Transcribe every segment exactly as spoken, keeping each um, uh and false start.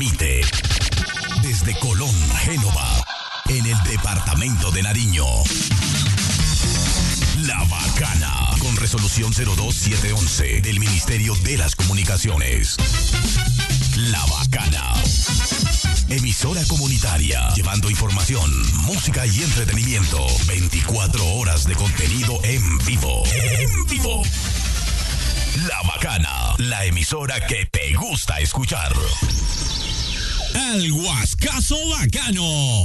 transmite desde Colón, Génova, en el departamento de Nariño. La Bacana, con resolución cero dos siete once del Ministerio de las Comunicaciones. La Bacana. Emisora comunitaria, llevando información, música y entretenimiento. veinticuatro horas de contenido en vivo. En vivo. La Bacana, la emisora que te gusta escuchar. El Huascazo Bacano.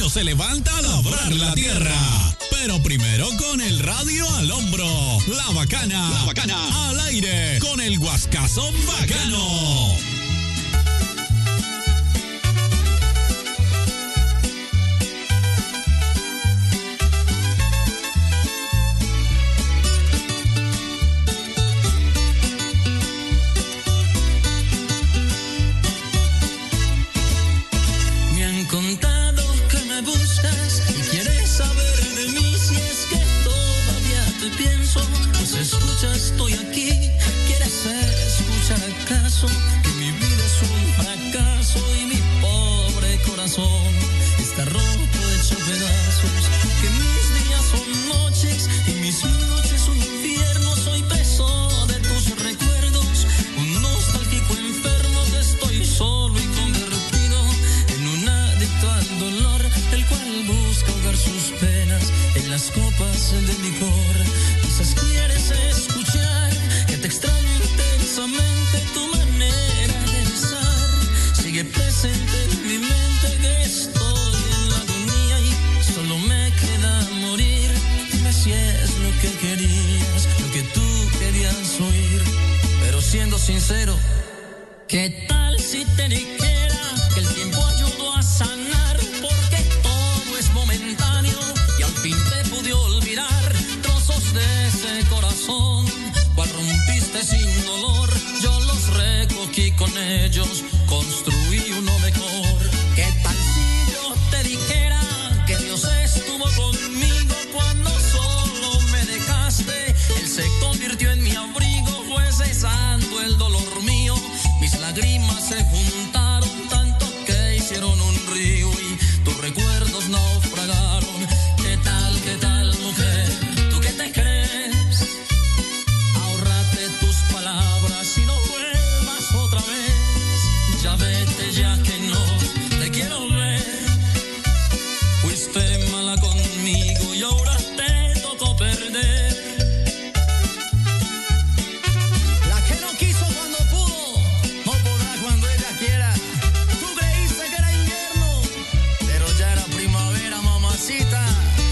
se levanta a labrar la tierra. Pero primero con el radio al hombro. La Bacana. La Bacana. Al aire con el Guascazo Bacano. Escucha, estoy aquí. ¿Quieres escuchar acaso que mi vida es un fracaso y mi pobre corazón está roto, hecho pedazos? Que mis días son noches y mis noches un infierno. Soy preso de tus recuerdos, un nostálgico enfermo que estoy solo y convertido en un adicto al dolor, el cual busca ahogar sus penas en las copas de licor. Quizás quieres escuchar que te extraño intensamente, tu manera de besar sigue presente en mi mente, que estoy en la agonía y solo me queda morir. Dime si es lo que querías, lo que tú querías oír. Pero siendo sincero, ¿qué tal si te dijera que el tiempo ayudó a sanar? Porque todo es momentáneo y al fin te pude olvidar. De ese corazón, cual rompiste sin dolor, yo los recogí con ellos, construí uno mejor. ¿Qué tal si yo te dijera que Dios estuvo conmigo cuando solo me dejaste? Él se convirtió en mi abrigo, fue cesando el dolor mío. Mis lágrimas se juntaron tanto que hicieron un río y tus recuerdos naufragaron. ¿Qué tal, qué tal, mujer? ¿Te crees? Ahórrate tus palabras y no vuelvas otra vez. Ya vete, ya que no te quiero ver. Fuiste mala conmigo y ahora te tocó perder. La que no quiso cuando pudo, no podrá cuando ella quiera. Tú creíste que era invierno, pero ya era primavera, mamacita.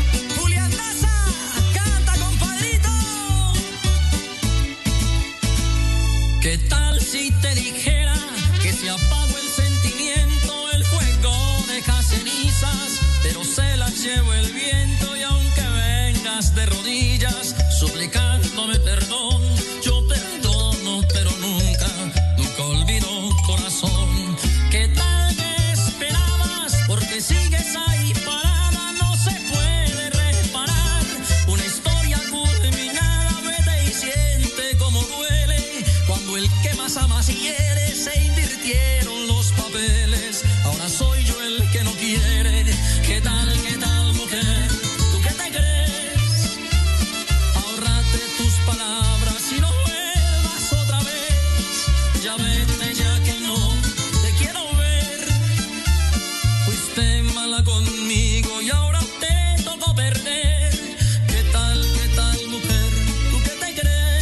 ¿Qué tal si te dijera que se apagó el sentimiento, el fuego deja cenizas, pero se las llevó el viento? Y aunque vengas de rodillas suplicándome perdón, yo perdono, pero nunca, nunca olvido, corazón. ¿Qué tal me esperabas? Porque sigues ahí parada, no se puede reparar. Una historia culminada, vete y siente como duele cuando el que más amas y quiere se invirtieron los papeles. Ahora soy yo el que no quiere. ¿Qué tal, qué tal, mujer? ¿Tú qué te crees? Ahórrate tus palabras y no vuelvas otra vez. Ya vete, ya que no te quiero ver. Fuiste mala conmigo y ahora te tocó perder. ¿Qué tal, qué tal, mujer? ¿Tú qué te crees?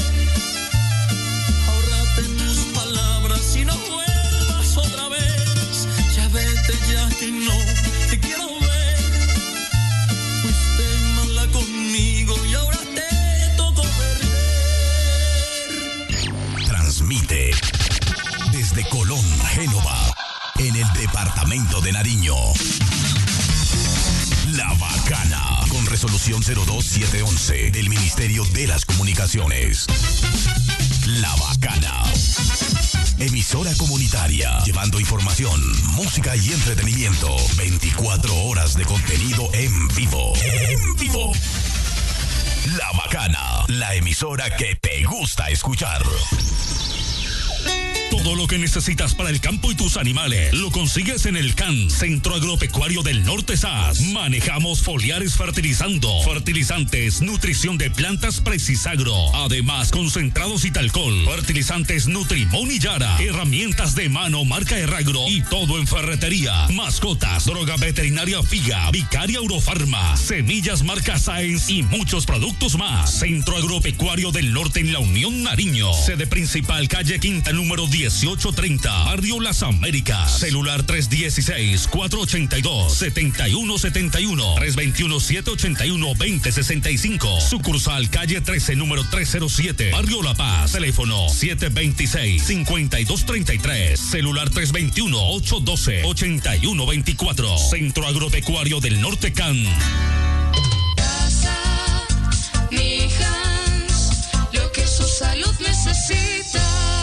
Tus palabras y no vuelvas otra vez. Ya vete, ya que no te quiero ver. Fuiste mala conmigo y ahora te tocó perder. Transmite desde Colón, Génova, en el departamento de Nariño. La Bacana, con resolución cero dos siete once del Ministerio de las Comunicaciones. La Bacana. Emisora comunitaria, llevando información, música y entretenimiento. veinticuatro horas de contenido en vivo. En vivo. La Bacana, la emisora que te gusta escuchar. Todo lo que necesitas para el campo y tus animales lo consigues en el C A N, Centro Agropecuario del Norte S A S. Manejamos foliares fertilizando, fertilizantes, nutrición de plantas Precisagro, además concentrados y talcol, fertilizantes Nutrimón y Yara, herramientas de mano marca Erragro y todo en ferretería, mascotas, droga veterinaria Figa, Vicaria Eurofarma, semillas marca Science y muchos productos más. Centro Agropecuario del Norte en La Unión, Nariño. Sede principal, calle Quinta número diez dieciocho treinta, Barrio Las Américas. Celular tres uno seis, cuatro ocho dos, siete uno siete uno, tres dos uno, siete ocho uno, dos cero seis cinco. Sucursal calle trece, número trescientos siete, Barrio La Paz. Teléfono siete dos seis, cinco dos tres tres. Celular tres dos uno, ocho uno dos, ocho uno dos cuatro. Centro Agropecuario del Norte C A N. Casa, mi Hans, lo que su salud necesita.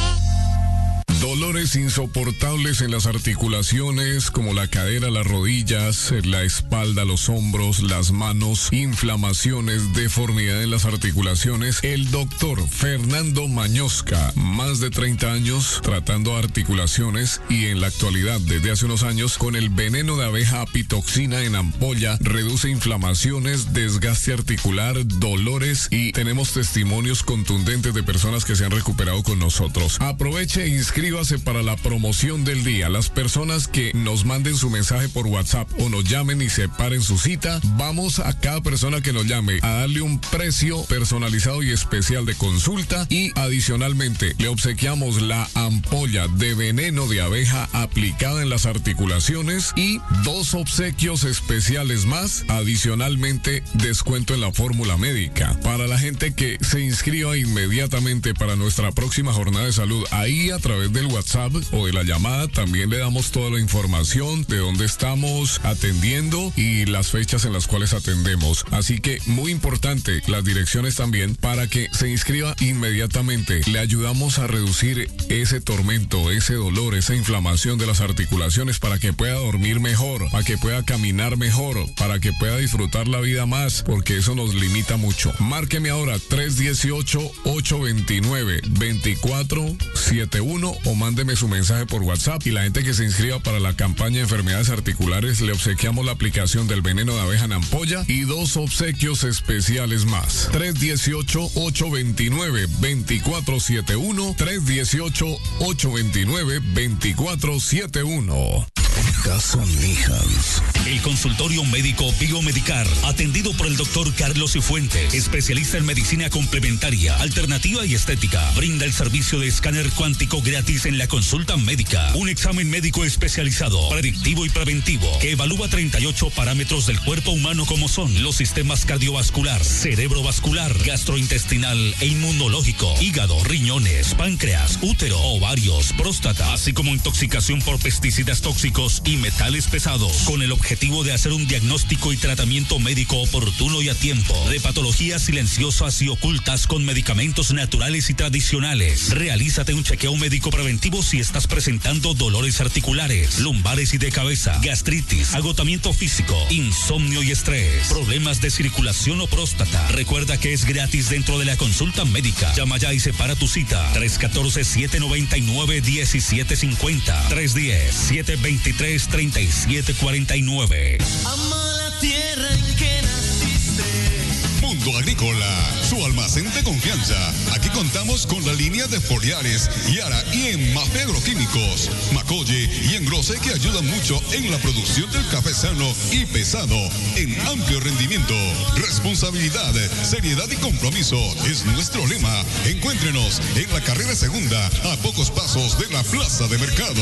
Dolores insoportables en las articulaciones como la cadera, las rodillas, la espalda, los hombros, las manos, inflamaciones, deformidad en las articulaciones. El doctor Fernando Mañosca, más de treinta años tratando articulaciones y en la actualidad desde hace unos años con el veneno de abeja apitoxina en ampolla, reduce inflamaciones, desgaste articular, dolores y tenemos testimonios contundentes de personas que se han recuperado con nosotros. Aproveche e inscríbase para la promoción del día. Las personas que nos manden su mensaje por WhatsApp o nos llamen y separen su cita, vamos a cada persona que nos llame a darle un precio personalizado y especial de consulta y adicionalmente le obsequiamos la ampolla de veneno de abeja aplicada en las articulaciones y dos obsequios especiales más, adicionalmente descuento en la fórmula médica. Para la gente que se inscriba inmediatamente para nuestra próxima jornada de salud, ahí a través del WhatsApp o de la llamada también le damos toda la información de dónde estamos atendiendo y las fechas en las cuales atendemos. Así que muy importante las direcciones también para que se inscriba inmediatamente. Le ayudamos a reducir ese tormento, ese dolor, esa inflamación de las articulaciones para que pueda dormir mejor, para que pueda caminar mejor, para que pueda disfrutar la vida más, porque eso nos limita mucho. Márqueme ahora tres uno ocho, ocho dos nueve, dos cuatro siete uno o mándeme su mensaje por WhatsApp y la gente que se inscriba para la campaña de enfermedades articulares le obsequiamos la aplicación del veneno de abeja en ampolla y dos obsequios especiales más. tres uno ocho, ocho dos nueve, dos cuatro siete uno, tres uno ocho, ocho dos nueve, dos cuatro siete uno. Casa Mijans. El consultorio médico Biomedicar, atendido por el doctor Carlos Cifuentes, especialista en medicina complementaria, alternativa y estética. Brinda el servicio de escáner cuántico gratis en la consulta médica. Un examen médico especializado, predictivo y preventivo, que evalúa treinta y ocho parámetros del cuerpo humano como son los sistemas cardiovascular, cerebrovascular, gastrointestinal e inmunológico, hígado, riñones, páncreas, útero, ovarios, próstata, así como intoxicación por pesticidas tóxicos y metales pesados, con el objetivo de hacer un diagnóstico y tratamiento médico oportuno y a tiempo de patologías silenciosas y ocultas con medicamentos naturales y tradicionales. Realízate un chequeo médico preventivo si estás presentando dolores articulares, lumbares y de cabeza, gastritis, agotamiento físico, insomnio y estrés, problemas de circulación o próstata. Recuerda que es gratis dentro de la consulta médica. Llama ya y separa tu cita. tres uno cuatro, siete nueve nueve, uno siete cinco cero, tres uno cero, siete dos tres, tres siete cuatro nueve. Ama la tierra en que naciste. Mundo Agrícola, su almacén de confianza. Aquí contamos con la línea de foliares, Yara y en Mafe Agroquímicos, Macoye y Engrose, que ayudan mucho en la producción del café sano y pesado en amplio rendimiento. Responsabilidad, seriedad y compromiso es nuestro lema. Encuéntrenos en la carrera segunda, a pocos pasos de la plaza de mercado.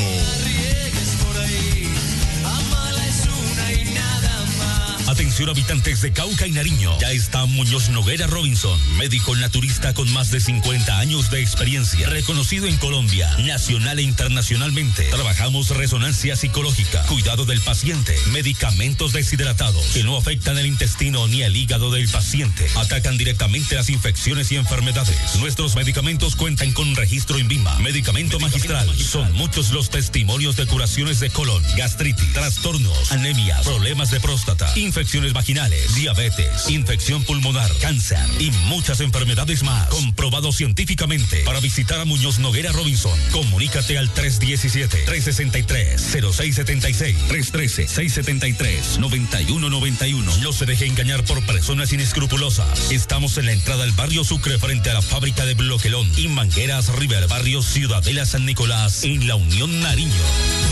Atención habitantes de Cauca y Nariño, ya está Muñoz Noguera Robinson, médico naturista con más de cincuenta años de experiencia, reconocido en Colombia, nacional e internacionalmente. Trabajamos resonancia psicológica, cuidado del paciente, medicamentos deshidratados que no afectan el intestino ni el hígado del paciente, atacan directamente las infecciones y enfermedades. Nuestros medicamentos cuentan con registro INVIMA, medicamento magistral. Son muchos los testimonios de curaciones de colon, gastritis, trastornos, anemias, problemas de próstata, infecciones vaginales, diabetes, infección pulmonar, cáncer y muchas enfermedades más, comprobado científicamente. Para visitar a Muñoz Noguera Robinson, comunícate al tres uno siete, tres seis tres, cero seis siete seis, tres uno tres, seis siete tres, nueve uno nueve uno. No se deje engañar por personas inescrupulosas. Estamos en la entrada del barrio Sucre frente a la fábrica de Bloquelón y Mangueras River, barrio Ciudadela San Nicolás, en La Unión, Nariño.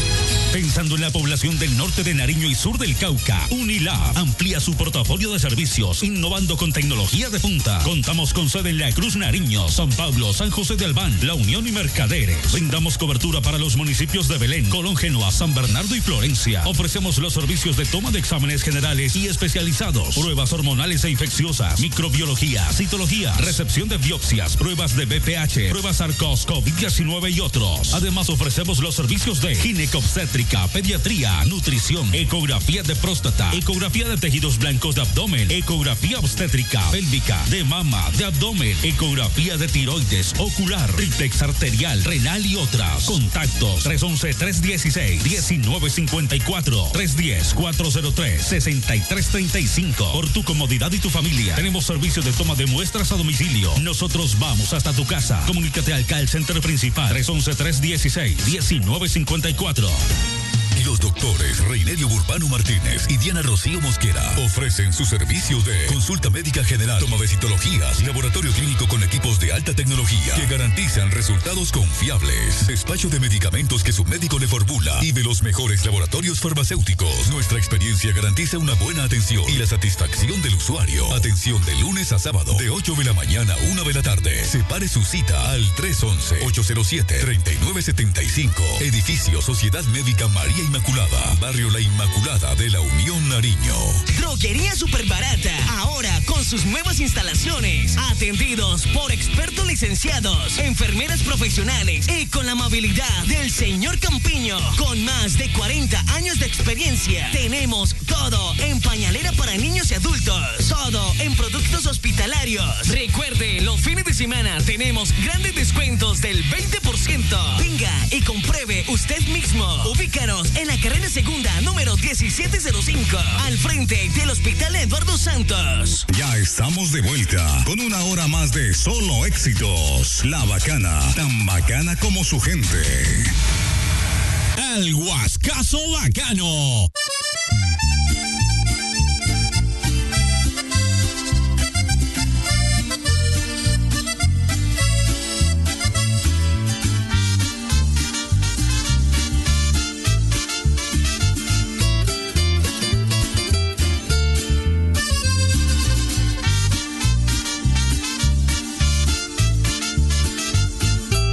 Pensando en la población del norte de Nariño y sur del Cauca, Unilab amplía su portafolio de servicios, innovando con tecnología de punta. Contamos con sede en La Cruz, Nariño, San Pablo, San José de Albán, La Unión y Mercaderes. Brindamos cobertura para los municipios de Belén, Colón, Genoa, San Bernardo y Florencia. Ofrecemos los servicios de toma de exámenes generales y especializados, pruebas hormonales e infecciosas, microbiología, citología, recepción de biopsias, pruebas de B P H, pruebas ARCOS, COVID diecinueve y otros. Además, ofrecemos los servicios de ginecobstétrica, pediatría, nutrición, ecografía de próstata, ecografía de tejidos blancos de abdomen, ecografía obstétrica, pélvica, de mama, de abdomen, ecografía de tiroides, ocular, triplex arterial, renal y otras. Contactos tres once, tres dieciséis, diecinueve cincuenta y cuatro, tres diez, cuatro cero tres, sesenta y tres treinta y cinco. Por tu comodidad y tu familia, tenemos servicio de toma de muestras a domicilio. Nosotros vamos hasta tu casa. Comunícate al call center principal tres once, tres dieciséis, diecinueve cincuenta y cuatro. Los doctores Reinerio Burbano Martínez y Diana Rocío Mosquera ofrecen su servicio de consulta médica general, toma de citologías, laboratorio clínico con equipos de alta tecnología que garantizan resultados confiables, despacho de medicamentos que su médico le formula y de los mejores laboratorios farmacéuticos. Nuestra experiencia garantiza una buena atención y la satisfacción del usuario. Atención de lunes a sábado de ocho de la mañana a una de la tarde. Separe su cita al tres once, ocho cero siete, treinta y nueve setenta y cinco. Edificio Sociedad Médica María Inmaculada, Barrio La Inmaculada de La Unión, Nariño. Droguería Super Barata, ahora con sus nuevas instalaciones, atendidos por expertos licenciados, enfermeras profesionales y con la amabilidad del señor Campiño. Con más de cuarenta años de experiencia, tenemos todo en pañalera para niños y adultos, todo en productos hospitalarios. Recuerde, los fines de semana tenemos grandes descuentos del veinte por ciento. Venga y compruebe usted mismo. Ubícanos en la carrera segunda, número diecisiete cero cinco, al frente del Hospital Eduardo Santos. Ya estamos de vuelta con una hora más de solo éxitos. La Bacana, tan bacana como su gente. El Huascazo Bacano.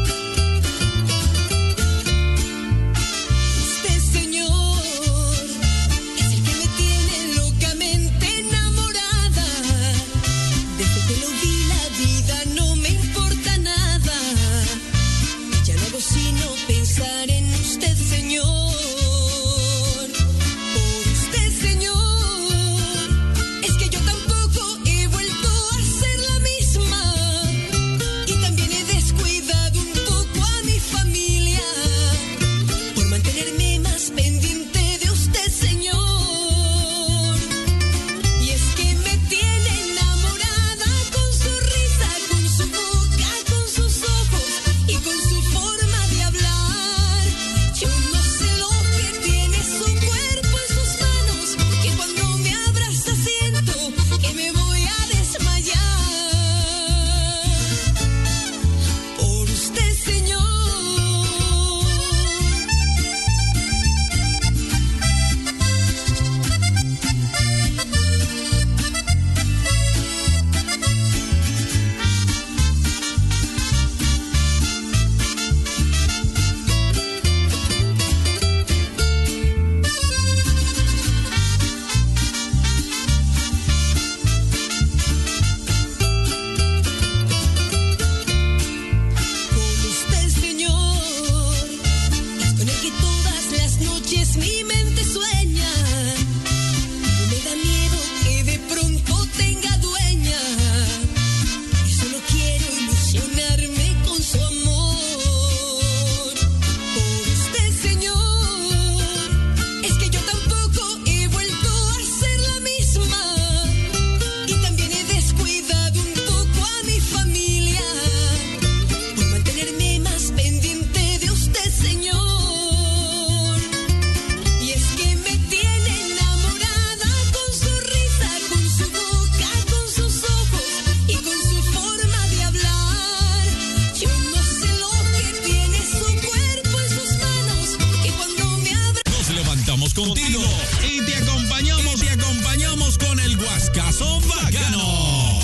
Este señor contigo y te acompañamos, y te acompañamos con el Guascazo Bacano.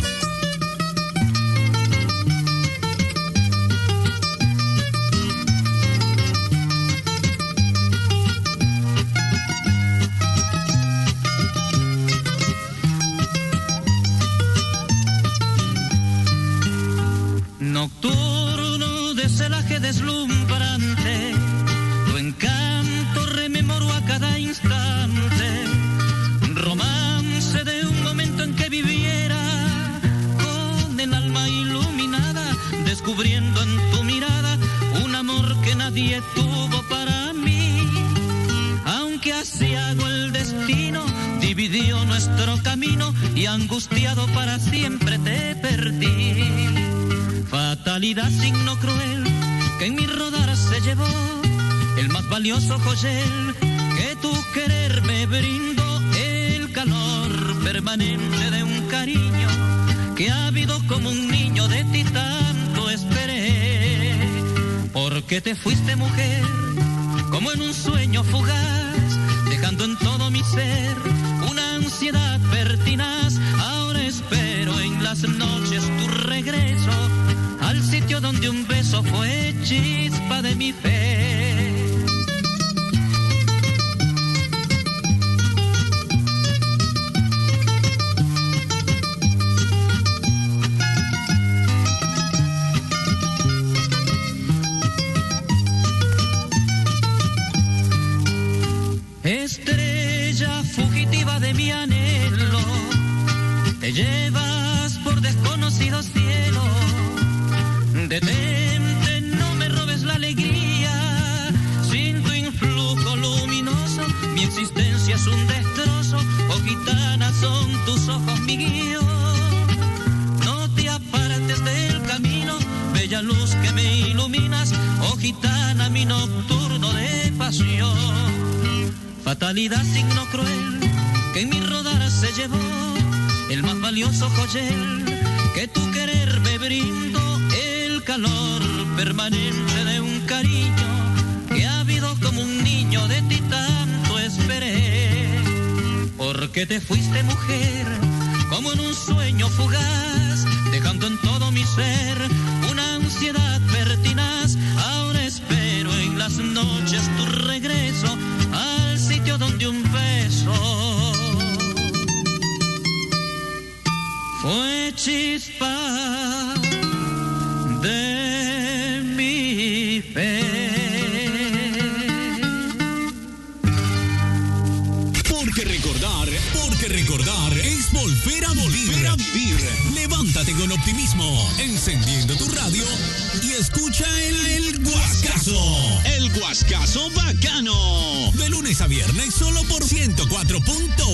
Nocturno de celaje deslumbrante, tu encanto rememoro a cada instante, romance de un momento en que viviera con el alma iluminada, descubriendo en tu mirada un amor que nadie tuvo para mí. Aunque asiago el destino dividió nuestro camino y angustiado para siempre te perdí. Fatalidad, signo cruel, que en mi rodar se llevó el más valioso joyel que tu querer me brindó, el calor permanente de un cariño que ávido como un niño de ti tanto esperé. Porque te fuiste, mujer, como en un sueño fugaz, dejando en todo mi ser una ansiedad pertinaz. Ahora espero en las noches tu regreso al sitio donde un beso fue chispa de mi fe. Estrella fugitiva de mi anhelo, te llevas por desconocidos cielos. Detente, no me robes la alegría, sin tu influjo luminoso mi existencia es un destrozo. Oh gitana, son tus ojos mi guía. No te apartes del camino, bella luz que me iluminas. Oh gitana, mi nocturno de pasión. Fatalidad, signo cruel, que en mi rodar se llevó el más valioso joyel que tu querer me brindó, el calor permanente de un cariño que ávido como un niño de ti tanto esperé. Porque te fuiste, mujer, como en un sueño fugaz, dejando en todo mi ser una ansiedad pertinaz. Ahora espero en las noches tu regreso al sitio donde un beso fue chispa de mi fe. Porque recordar, porque recordar es volver a vivir. Volver a vivir. Levántate con optimismo, encendiendo tu radio y escucha el, el Guascazo. El Guascazo Bacano. De lunes a viernes solo por ciento cuatro punto